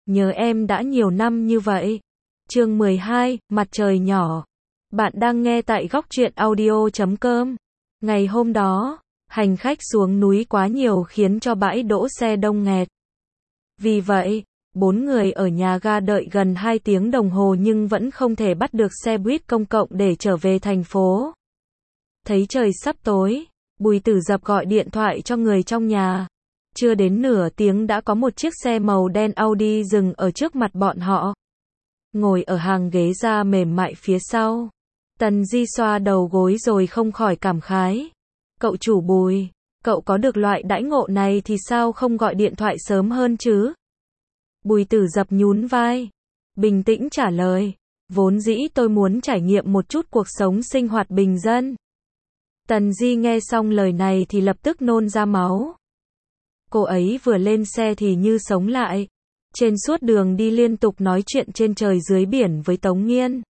nhớ em đã nhiều năm như vậy. Chương 12, mặt trời nhỏ. Bạn đang nghe tại góc truyện audio.com. Ngày hôm đó, hành khách xuống núi quá nhiều khiến cho bãi đỗ xe đông nghẹt. Vì vậy, 4 người ở nhà ga đợi gần 2 tiếng đồng hồ nhưng vẫn không thể bắt được xe buýt công cộng để trở về thành phố. Thấy trời sắp tối, Bùi Tử Dập gọi điện thoại cho người trong nhà. Chưa đến nửa tiếng đã có một chiếc xe màu đen Audi dừng ở trước mặt bọn họ. Ngồi ở hàng ghế da mềm mại phía sau, Tần Di xoa đầu gối rồi không khỏi cảm khái. Cậu chủ Bùi, cậu có được loại đãi ngộ này thì sao không gọi điện thoại sớm hơn chứ? Bùi Tử Dập nhún vai, bình tĩnh trả lời, vốn dĩ tôi muốn trải nghiệm một chút cuộc sống sinh hoạt bình dân. Tần Di nghe xong lời này thì lập tức nôn ra máu. Cô ấy vừa lên xe thì như sống lại. Trên suốt đường đi liên tục nói chuyện trên trời dưới biển với Tống Nghiên.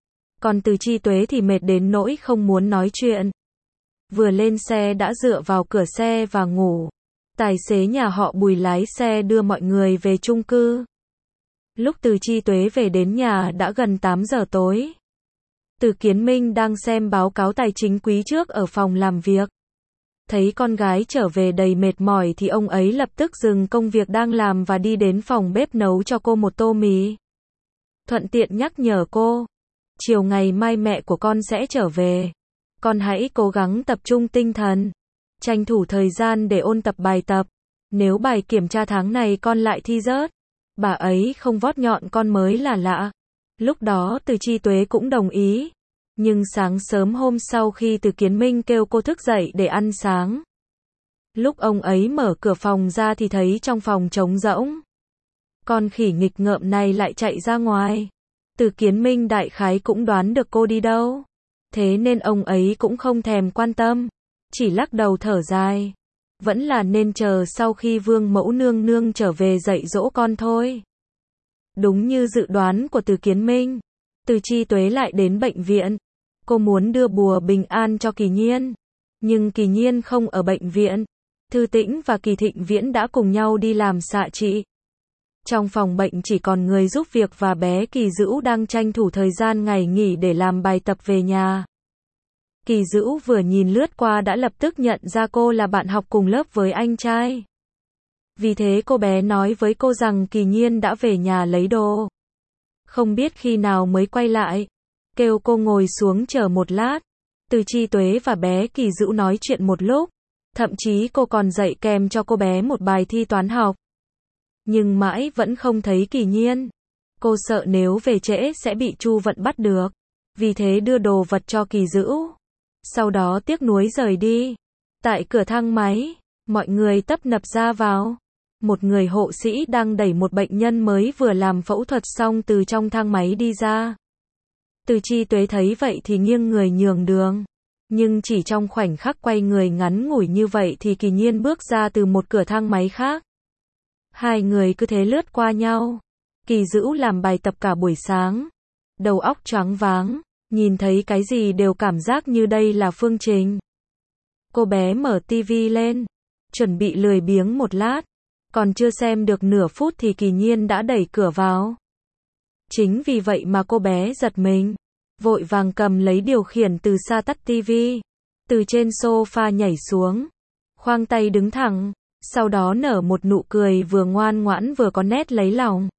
Còn Từ Chi Tuế thì mệt đến nỗi không muốn nói chuyện. Vừa lên xe đã dựa vào cửa xe và ngủ. Tài xế nhà họ Bùi lái xe đưa mọi người về chung cư. Lúc Từ Chi Tuế về đến nhà đã gần 8 giờ tối. Từ Kiến Minh đang xem báo cáo tài chính quý trước ở phòng làm việc. Thấy con gái trở về đầy mệt mỏi thì ông ấy lập tức dừng công việc đang làm và đi đến phòng bếp nấu cho cô một tô mì. Thuận tiện nhắc nhở cô, chiều ngày mai mẹ của con sẽ trở về. Con hãy cố gắng tập trung tinh thần, tranh thủ thời gian để ôn tập bài tập. Nếu bài kiểm tra tháng này con lại thi rớt, bà ấy không vót nhọn con mới là lạ. Lúc đó Từ Chi Tuế cũng đồng ý. Nhưng sáng sớm hôm sau khi Từ Kiến Minh kêu cô thức dậy để ăn sáng. Lúc ông ấy mở cửa phòng ra thì thấy trong phòng trống rỗng. Con khỉ nghịch ngợm này lại chạy ra ngoài. Từ Kiến Minh đại khái cũng đoán được cô đi đâu. Thế nên ông ấy cũng không thèm quan tâm. Chỉ lắc đầu thở dài. Vẫn là nên chờ sau khi Vương Mẫu nương nương trở về dạy dỗ con thôi. Đúng như dự đoán của Từ Kiến Minh, Từ Chi Tuế lại đến bệnh viện. Cô muốn đưa bùa bình an cho Kỳ Nhiên. Nhưng Kỳ Nhiên không ở bệnh viện. Thư Tĩnh và Kỳ Thịnh Viễn đã cùng nhau đi làm xạ trị. Trong phòng bệnh chỉ còn người giúp việc và bé Kỳ Dữu đang tranh thủ thời gian ngày nghỉ để làm bài tập về nhà. Kỳ Dữu vừa nhìn lướt qua đã lập tức nhận ra cô là bạn học cùng lớp với anh trai. Vì thế cô bé nói với cô rằng Kỳ Nhiên đã về nhà lấy đồ. Không biết khi nào mới quay lại. Kêu cô ngồi xuống chờ một lát. Từ Chi Tuế và bé Kỳ Dữu nói chuyện một lúc. Thậm chí cô còn dạy kèm cho cô bé một bài thi toán học. Nhưng mãi vẫn không thấy Kỳ Nhiên. Cô sợ nếu về trễ sẽ bị Chu Vận bắt được. Vì thế đưa đồ vật cho Kỳ Dữu. Sau đó tiếc nuối rời đi. Tại cửa thang máy, mọi người tấp nập ra vào. Một người hộ sĩ đang đẩy một bệnh nhân mới vừa làm phẫu thuật xong từ trong thang máy đi ra. Từ Chi Tuế thấy vậy thì nghiêng người nhường đường. Nhưng chỉ trong khoảnh khắc quay người ngắn ngủi như vậy thì Kỳ Nhiên bước ra từ một cửa thang máy khác. Hai người cứ thế lướt qua nhau. Kỳ Dữu làm bài tập cả buổi sáng. Đầu óc choáng váng. Nhìn thấy cái gì đều cảm giác như đây là phương trình. Cô bé mở tivi lên. Chuẩn bị lười biếng một lát. Còn chưa xem được nửa phút thì Kỳ Nhiên đã đẩy cửa vào. Chính vì vậy mà cô bé giật mình. Vội vàng cầm lấy điều khiển từ xa tắt tivi. Từ trên sofa nhảy xuống. Khoang tay đứng thẳng. Sau đó nở một nụ cười vừa ngoan ngoãn vừa có nét lấy lòng.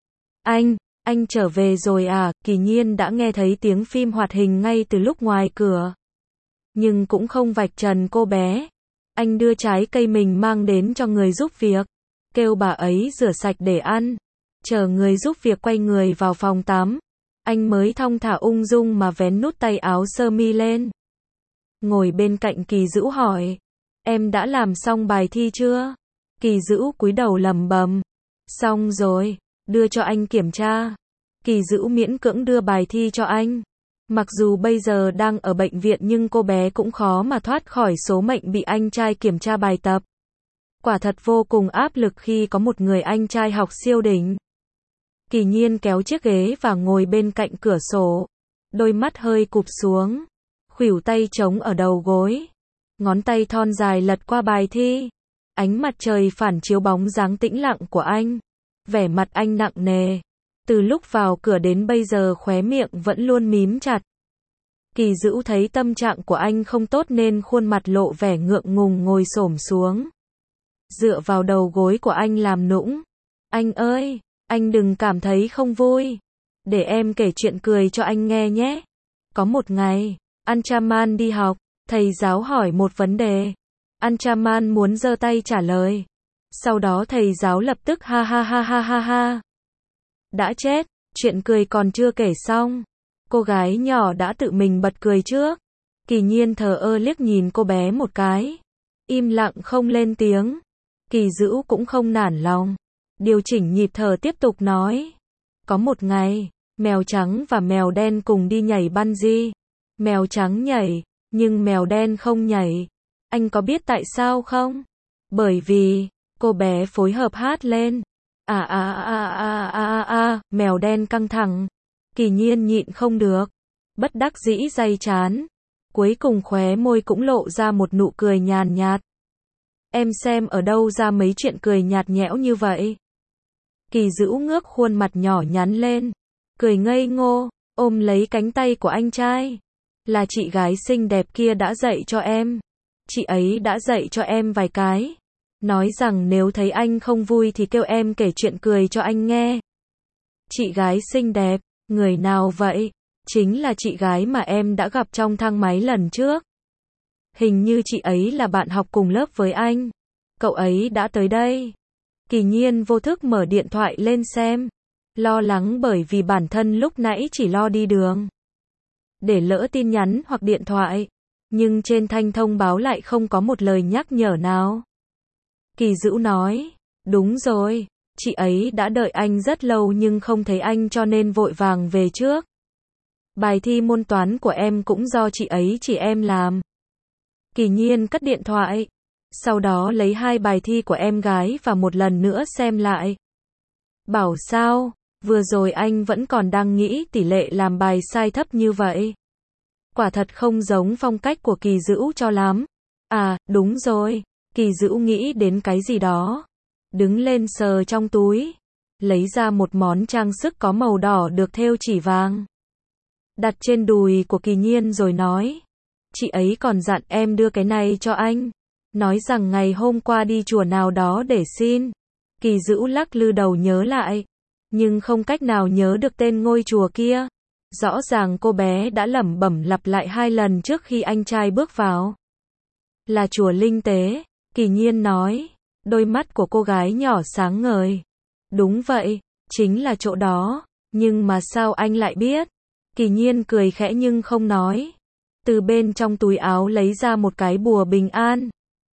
Anh trở về rồi à? Kỳ Nhiên đã nghe thấy tiếng phim hoạt hình ngay từ lúc ngoài cửa. Nhưng cũng không vạch trần cô bé. Anh đưa trái cây mình mang đến cho người giúp việc. Kêu bà ấy rửa sạch để ăn. Chờ người giúp việc quay người vào phòng tắm. Anh mới thong thả ung dung mà vén nút tay áo sơ mi lên. Ngồi bên cạnh Kỳ Dữu hỏi. Em đã làm xong bài thi chưa? Kỳ Dữu cúi đầu lẩm bẩm. Xong rồi, đưa cho anh kiểm tra. Kỳ Dữu miễn cưỡng đưa bài thi cho anh. Mặc dù bây giờ đang ở bệnh viện nhưng cô bé cũng khó mà thoát khỏi số mệnh bị anh trai kiểm tra bài tập. Quả thật vô cùng áp lực khi có một người anh trai học siêu đỉnh. Kỳ Nhiên kéo chiếc ghế và ngồi bên cạnh cửa sổ. Đôi mắt hơi cụp xuống. Khuỷu tay chống ở đầu gối. Ngón tay thon dài lật qua bài thi. Ánh mặt trời phản chiếu bóng dáng tĩnh lặng của anh. Vẻ mặt anh nặng nề. Từ lúc vào cửa đến bây giờ khóe miệng vẫn luôn mím chặt. Kỳ Dữu thấy tâm trạng của anh không tốt nên khuôn mặt lộ vẻ ngượng ngùng ngồi xổm xuống. Dựa vào đầu gối của anh làm nũng. Anh ơi, anh đừng cảm thấy không vui. Để em kể chuyện cười cho anh nghe nhé. Có một ngày, Anchaman đi học, thầy giáo hỏi một vấn đề. Anchaman muốn giơ tay trả lời. Sau đó thầy giáo lập tức ha ha ha ha ha ha. Đã chết, chuyện cười còn chưa kể xong. Cô gái nhỏ đã tự mình bật cười trước. Kỳ Nhiên thờ ơ liếc nhìn cô bé một cái. Im lặng không lên tiếng. Kỳ Dữu cũng không nản lòng. Điều chỉnh nhịp thở tiếp tục nói. Có một ngày, mèo trắng và mèo đen cùng đi nhảy bungee. Mèo trắng nhảy, nhưng mèo đen không nhảy. Anh có biết tại sao không? Bởi vì, cô bé phối hợp hát lên. Mèo đen căng thẳng. Kỳ Nhiên nhịn không được. Bất đắc dĩ day chán. Cuối cùng khóe môi cũng lộ ra một nụ cười nhàn nhạt. Em xem ở đâu ra mấy chuyện cười nhạt nhẽo như vậy? Kỳ Dữu ngước khuôn mặt nhỏ nhắn lên. Cười ngây ngô, ôm lấy cánh tay của anh trai. Là chị gái xinh đẹp kia đã dạy cho em. Chị ấy đã dạy cho em vài cái. Nói rằng nếu thấy anh không vui thì kêu em kể chuyện cười cho anh nghe. Chị gái xinh đẹp, người nào vậy? Chính là chị gái mà em đã gặp trong thang máy lần trước. Hình như chị ấy là bạn học cùng lớp với anh. Cậu ấy đã tới đây. Kỳ Nhiên vô thức mở điện thoại lên xem. Lo lắng bởi vì bản thân lúc nãy chỉ lo đi đường. Để lỡ tin nhắn hoặc điện thoại. Nhưng trên thanh thông báo lại không có một lời nhắc nhở nào. Kỳ Dữu nói. Đúng rồi. Chị ấy đã đợi anh rất lâu nhưng không thấy anh cho nên vội vàng về trước. Bài thi môn toán của em cũng do chị ấy chỉ em làm. Kỳ Nhiên cất điện thoại. Sau đó lấy 2 bài thi của em gái và một lần nữa xem lại. Bảo sao, vừa rồi anh vẫn còn đang nghĩ tỷ lệ làm bài sai thấp như vậy. Quả thật không giống phong cách của Kỳ Dữu cho lắm. À, đúng rồi. Kỳ Dữu nghĩ đến cái gì đó. Đứng lên sờ trong túi. Lấy ra một món trang sức có màu đỏ được thêu chỉ vàng. Đặt trên đùi của Kỳ Nhiên rồi nói. Chị ấy còn dặn em đưa cái này cho anh. Nói rằng ngày hôm qua đi chùa nào đó để xin. Kỳ Dữu lắc lư đầu nhớ lại. Nhưng không cách nào nhớ được tên ngôi chùa kia. Rõ ràng cô bé đã lẩm bẩm lặp lại 2 lần trước khi anh trai bước vào. Là chùa Linh Tế, Kỳ Nhiên nói. Đôi mắt của cô gái nhỏ sáng ngời. Đúng vậy, chính là chỗ đó. Nhưng mà sao anh lại biết? Kỳ Nhiên cười khẽ nhưng không nói. Từ bên trong túi áo lấy ra một cái bùa bình an.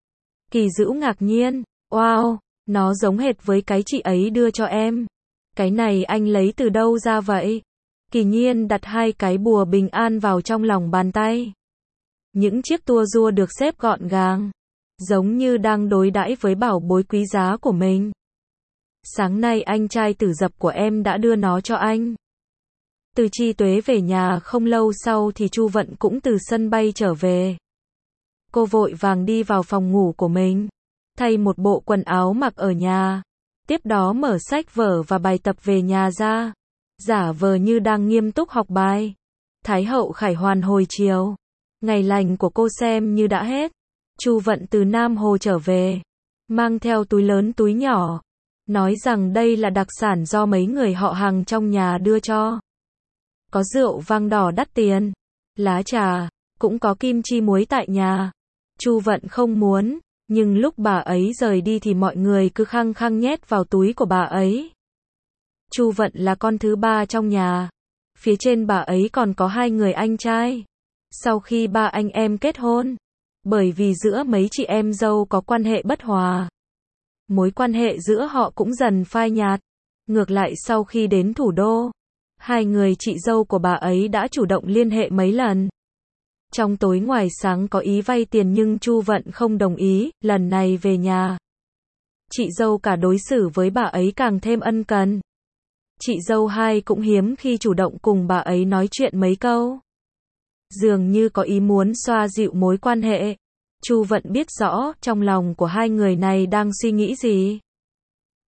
Kỳ Dữu ngạc nhiên. Wow, nó giống hệt với cái chị ấy đưa cho em. Cái này anh lấy từ đâu ra vậy? Kỳ Nhiên đặt 2 cái bùa bình an vào trong lòng bàn tay. Những chiếc tua rua được xếp gọn gàng. Giống như đang đối đãi với bảo bối quý giá của mình. Sáng nay anh trai tử dập của em đã đưa nó cho anh. Từ Chi Tuế về nhà không lâu sau thì Chu Vận cũng từ sân bay trở về. Cô vội vàng đi vào phòng ngủ của mình. Thay một bộ quần áo mặc ở nhà. Tiếp đó mở sách vở và bài tập về nhà ra. Giả vờ như đang nghiêm túc học bài. Thái hậu khải hoàn hồi chiều. Ngày lành của cô xem như đã hết. Chu Vận từ Nam Hồ trở về. Mang theo túi lớn túi nhỏ. Nói rằng đây là đặc sản do mấy người họ hàng trong nhà đưa cho. Có rượu vang đỏ đắt tiền. Lá trà. Cũng có kim chi muối tại nhà. Chu Vận không muốn. Nhưng lúc bà ấy rời đi thì mọi người cứ khăng khăng nhét vào túi của bà ấy. Chu Vận là con thứ 3 trong nhà. Phía trên bà ấy còn có 2 người anh trai. Sau khi 3 anh em kết hôn. Bởi vì giữa mấy chị em dâu có quan hệ bất hòa. Mối quan hệ giữa họ cũng dần phai nhạt. Ngược lại sau khi đến thủ đô. 2 người chị dâu của bà ấy đã chủ động liên hệ mấy lần. Trong tối ngoài sáng có ý vay tiền nhưng Chu Vận không đồng ý, lần này về nhà. Chị dâu cả đối xử với bà ấy càng thêm ân cần. Chị dâu 2 cũng hiếm khi chủ động cùng bà ấy nói chuyện mấy câu. Dường như có ý muốn xoa dịu mối quan hệ. Chu Vận biết rõ trong lòng của 2 người này đang suy nghĩ gì.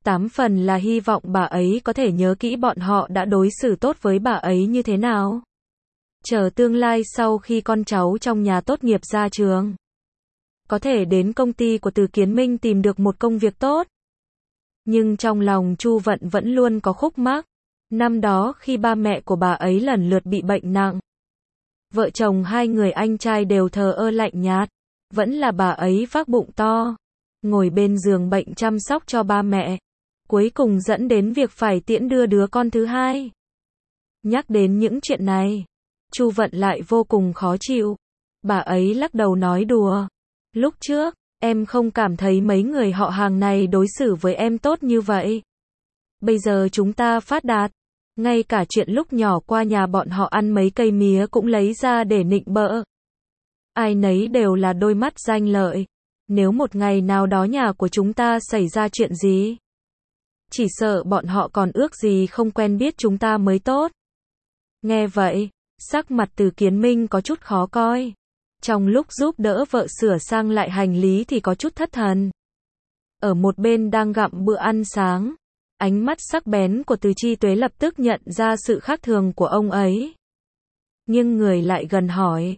8 phần là hy vọng bà ấy có thể nhớ kỹ bọn họ đã đối xử tốt với bà ấy như thế nào. Chờ tương lai sau khi con cháu trong nhà tốt nghiệp ra trường, có thể đến công ty của Từ Kiến Minh tìm được một công việc tốt. Nhưng trong lòng Chu Vận vẫn luôn có khúc mắc. Năm đó khi ba mẹ của bà ấy lần lượt bị bệnh nặng, vợ chồng hai người anh trai đều thờ ơ lạnh nhạt, vẫn là bà ấy vác bụng to, ngồi bên giường bệnh chăm sóc cho ba mẹ, cuối cùng dẫn đến việc phải tiễn đưa đứa con thứ hai. Nhắc đến những chuyện này, Chu Vận lại vô cùng khó chịu. Bà ấy lắc đầu nói đùa, lúc trước, em không cảm thấy mấy người họ hàng này đối xử với em tốt như vậy. Bây giờ chúng ta phát đạt, ngay cả chuyện lúc nhỏ qua nhà bọn họ ăn mấy cây mía cũng lấy ra để nịnh bợ. Ai nấy đều là đôi mắt danh lợi. Nếu một ngày nào đó nhà của chúng ta xảy ra chuyện gì, chỉ sợ bọn họ còn ước gì không quen biết chúng ta mới tốt. Nghe vậy, sắc mặt Từ Kiến Minh có chút khó coi. Trong lúc giúp đỡ vợ sửa sang lại hành lý thì có chút thất thần. Ở một bên đang gặm bữa ăn sáng, ánh mắt sắc bén của Từ Chi Tuế lập tức nhận ra sự khác thường của ông ấy. Nhưng người lại gần hỏi,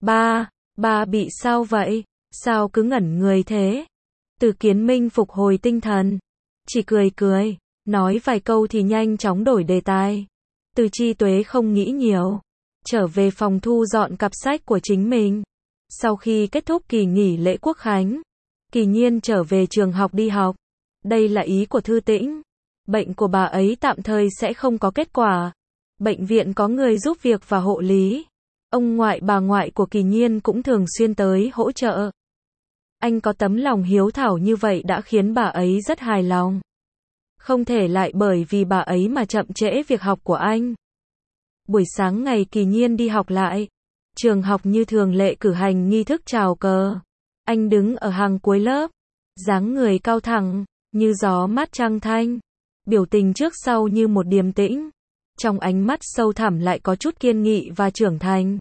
ba bị sao vậy? Sao cứ ngẩn người thế? Từ Kiến Minh phục hồi tinh thần, chỉ cười, nói vài câu thì nhanh chóng đổi đề tài. Từ Chi Tuế không nghĩ nhiều, trở về phòng thu dọn cặp sách của chính mình. Sau khi kết thúc kỳ nghỉ lễ Quốc khánh, Kỳ Nhiên trở về trường học đi học. Đây là ý của Thư Tĩnh. Bệnh của bà ấy tạm thời sẽ không có kết quả. Bệnh viện có người giúp việc và hộ lý. Ông ngoại bà ngoại của Kỳ Nhiên cũng thường xuyên tới hỗ trợ. Anh có tấm lòng hiếu thảo như vậy đã khiến bà ấy rất hài lòng. Không thể lại bởi vì bà ấy mà chậm trễ việc học của anh. Buổi sáng ngày Kỳ Nhiên đi học lại, trường học như thường lệ cử hành nghi thức chào cờ. Anh đứng ở hàng cuối lớp, dáng người cao thẳng, như gió mát trăng thanh. Biểu tình trước sau như một điềm tĩnh. Trong ánh mắt sâu thẳm lại có chút kiên nghị và trưởng thành.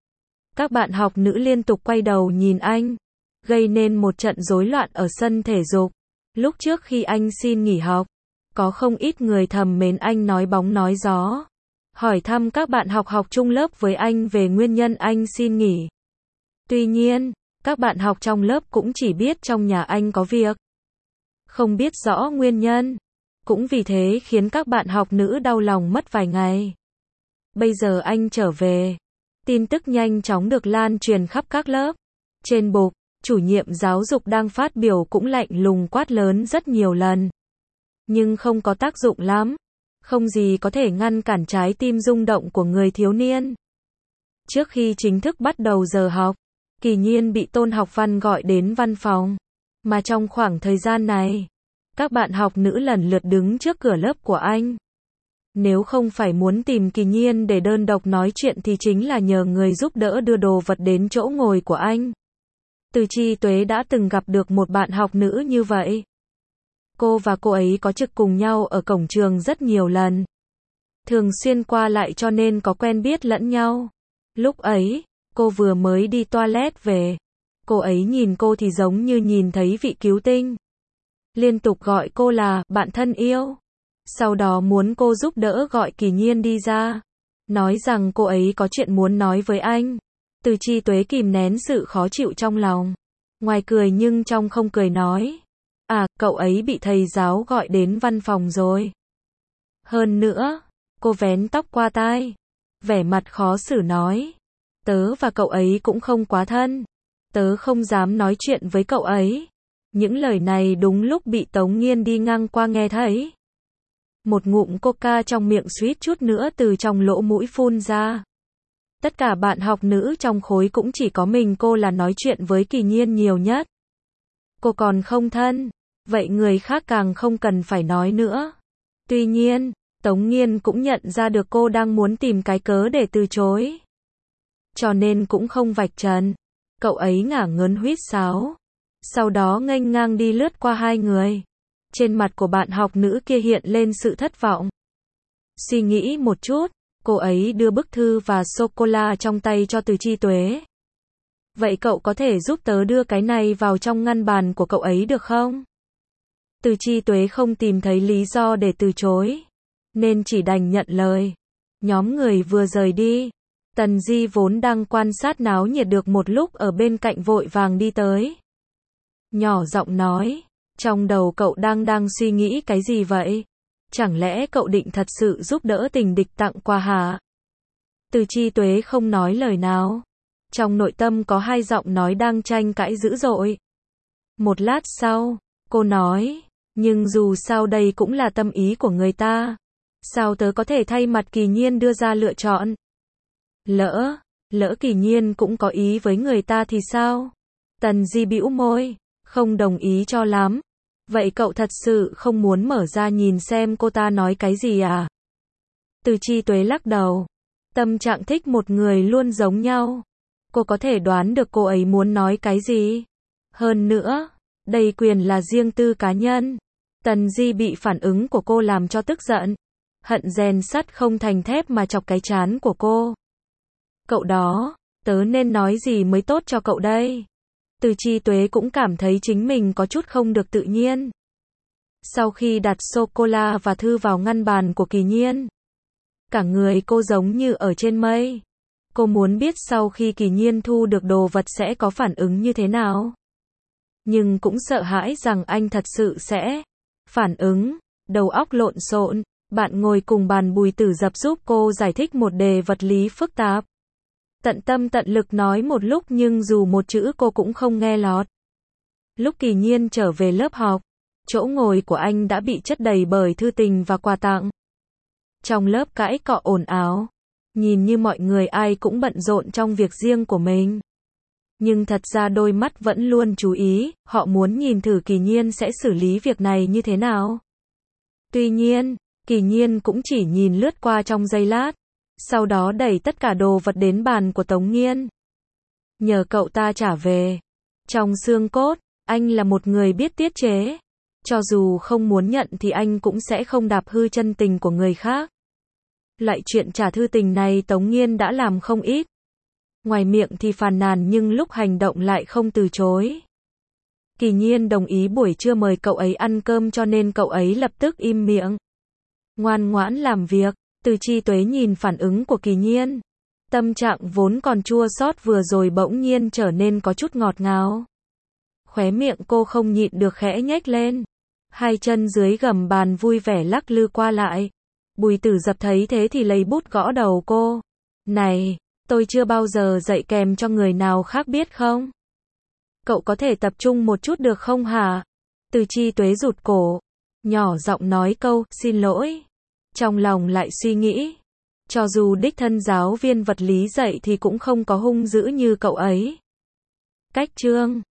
Các bạn học nữ liên tục quay đầu nhìn anh, gây nên một trận rối loạn ở sân thể dục. Lúc trước khi anh xin nghỉ học, có không ít người thầm mến anh nói bóng nói gió, hỏi thăm các bạn học chung lớp với anh về nguyên nhân anh xin nghỉ. Tuy nhiên, các bạn học trong lớp cũng chỉ biết trong nhà anh có việc, không biết rõ nguyên nhân. Cũng vì thế khiến các bạn học nữ đau lòng mất vài ngày. Bây giờ anh trở về, tin tức nhanh chóng được lan truyền khắp các lớp. Trên bục, chủ nhiệm giáo dục đang phát biểu cũng lạnh lùng quát lớn rất nhiều lần. Nhưng không có tác dụng lắm. Không gì có thể ngăn cản trái tim rung động của người thiếu niên. Trước khi chính thức bắt đầu giờ học, Kỳ Nhiên bị Tôn Học Văn gọi đến văn phòng. Mà trong khoảng thời gian này, các bạn học nữ lần lượt đứng trước cửa lớp của anh. Nếu không phải muốn tìm Kỳ Nhiên để đơn độc nói chuyện thì chính là nhờ người giúp đỡ đưa đồ vật đến chỗ ngồi của anh. Từ Chi Tuế đã từng gặp được một bạn học nữ như vậy. Cô và cô ấy có trực cùng nhau ở cổng trường rất nhiều lần. Thường xuyên qua lại cho nên có quen biết lẫn nhau. Lúc ấy, cô vừa mới đi toilet về. Cô ấy nhìn cô thì giống như nhìn thấy vị cứu tinh. Liên tục gọi cô là bạn thân yêu. Sau đó muốn cô giúp đỡ gọi Kỳ Nhiên đi ra. Nói rằng cô ấy có chuyện muốn nói với anh. Từ Chi Tuế kìm nén sự khó chịu trong lòng. Ngoài cười nhưng trong không cười nói. À, cậu ấy bị thầy giáo gọi đến văn phòng rồi. Hơn nữa, cô vén tóc qua tai. Vẻ mặt khó xử nói. Tớ và cậu ấy cũng không quá thân. Tớ không dám nói chuyện với cậu ấy. Những lời này đúng lúc bị Tống Nghiên đi ngang qua nghe thấy. Một ngụm coca trong miệng suýt chút nữa từ trong lỗ mũi phun ra. Tất cả bạn học nữ trong khối cũng chỉ có mình cô là nói chuyện với Kỳ Nhiên nhiều nhất. Cô còn không thân, vậy người khác càng không cần phải nói nữa. Tuy nhiên, Tống Nghiên cũng nhận ra được cô đang muốn tìm cái cớ để từ chối. Cho nên cũng không vạch trần. Cậu ấy ngả ngớn huýt sáo. Sau đó nghênh ngang đi lướt qua hai người. Trên mặt của bạn học nữ kia hiện lên sự thất vọng. Suy nghĩ một chút, cô ấy đưa bức thư và sô-cô-la trong tay cho Từ Chi Tuế. Vậy cậu có thể giúp tớ đưa cái này vào trong ngăn bàn của cậu ấy được không? Từ Chi Tuế không tìm thấy lý do để từ chối, nên chỉ đành nhận lời. Nhóm người vừa rời đi, Tần Di vốn đang quan sát náo nhiệt được một lúc ở bên cạnh vội vàng đi tới. Nhỏ giọng nói, trong đầu cậu đang suy nghĩ cái gì vậy? Chẳng lẽ cậu định thật sự giúp đỡ tình địch tặng quà hả? Từ Chi Tuế không nói lời nào. Trong nội tâm có hai giọng nói đang tranh cãi dữ dội. Một lát sau, cô nói, nhưng dù sao đây cũng là tâm ý của người ta. Sao tớ có thể thay mặt Kỳ Nhiên đưa ra lựa chọn? Lỡ Kỳ Nhiên cũng có ý với người ta thì sao? Tần Di bĩu môi, không đồng ý cho lắm. Vậy cậu thật sự không muốn mở ra nhìn xem cô ta nói cái gì à? Từ Chi Tuế lắc đầu. Tâm trạng thích một người luôn giống nhau. Cô có thể đoán được cô ấy muốn nói cái gì. Hơn nữa, đây quyền là riêng tư cá nhân. Tần Di bị phản ứng của cô làm cho tức giận. Hận rèn sắt không thành thép mà chọc cái trán của cô. Cậu đó, tớ nên nói gì mới tốt cho cậu đây? Từ Chi Tuế cũng cảm thấy chính mình có chút không được tự nhiên. Sau khi đặt sô-cô-la và thư vào ngăn bàn của Kỳ Nhiên, cả người cô giống như ở trên mây. Cô muốn biết sau khi Kỳ Nhiên thu được đồ vật sẽ có phản ứng như thế nào. Nhưng cũng sợ hãi rằng anh thật sự sẽ phản ứng. Đầu óc lộn xộn, bạn ngồi cùng bàn Bùi Tử Dập giúp cô giải thích một đề vật lý phức tạp. Tận tâm tận lực nói một lúc nhưng dù một chữ cô cũng không nghe lọt. Lúc Kỳ Nhiên trở về lớp học, chỗ ngồi của anh đã bị chất đầy bởi thư tình và quà tặng. Trong lớp cãi cọ ồn ào, nhìn như mọi người ai cũng bận rộn trong việc riêng của mình. Nhưng thật ra đôi mắt vẫn luôn chú ý, họ muốn nhìn thử Kỳ Nhiên sẽ xử lý việc này như thế nào. Tuy nhiên, Kỳ Nhiên cũng chỉ nhìn lướt qua trong giây lát, sau đó đẩy tất cả đồ vật đến bàn của Tống Nghiên. Nhờ cậu ta trả về. Trong xương cốt, anh là một người biết tiết chế. Cho dù không muốn nhận thì anh cũng sẽ không đạp hư chân tình của người khác. Loại chuyện trả thư tình này Tống Nghiên đã làm không ít. Ngoài miệng thì phàn nàn nhưng lúc hành động lại không từ chối. Kỳ Nhiên đồng ý buổi trưa mời cậu ấy ăn cơm cho nên cậu ấy lập tức im miệng. Ngoan ngoãn làm việc. Từ Chi Tuế nhìn phản ứng của Kỳ Nhiên. Tâm trạng vốn còn chua xót vừa rồi bỗng nhiên trở nên có chút ngọt ngào. Khóe miệng cô không nhịn được khẽ nhếch lên. Hai chân dưới gầm bàn vui vẻ lắc lư qua lại. Bùi Tử Dập thấy thế thì lấy bút gõ đầu cô. Này, tôi chưa bao giờ dạy kèm cho người nào khác biết không? Cậu có thể tập trung một chút được không hả? Từ Chi Tuế rụt cổ. Nhỏ giọng nói câu, xin lỗi. Trong lòng lại suy nghĩ. Cho dù đích thân giáo viên vật lý dạy thì cũng không có hung dữ như cậu ấy. Cách chương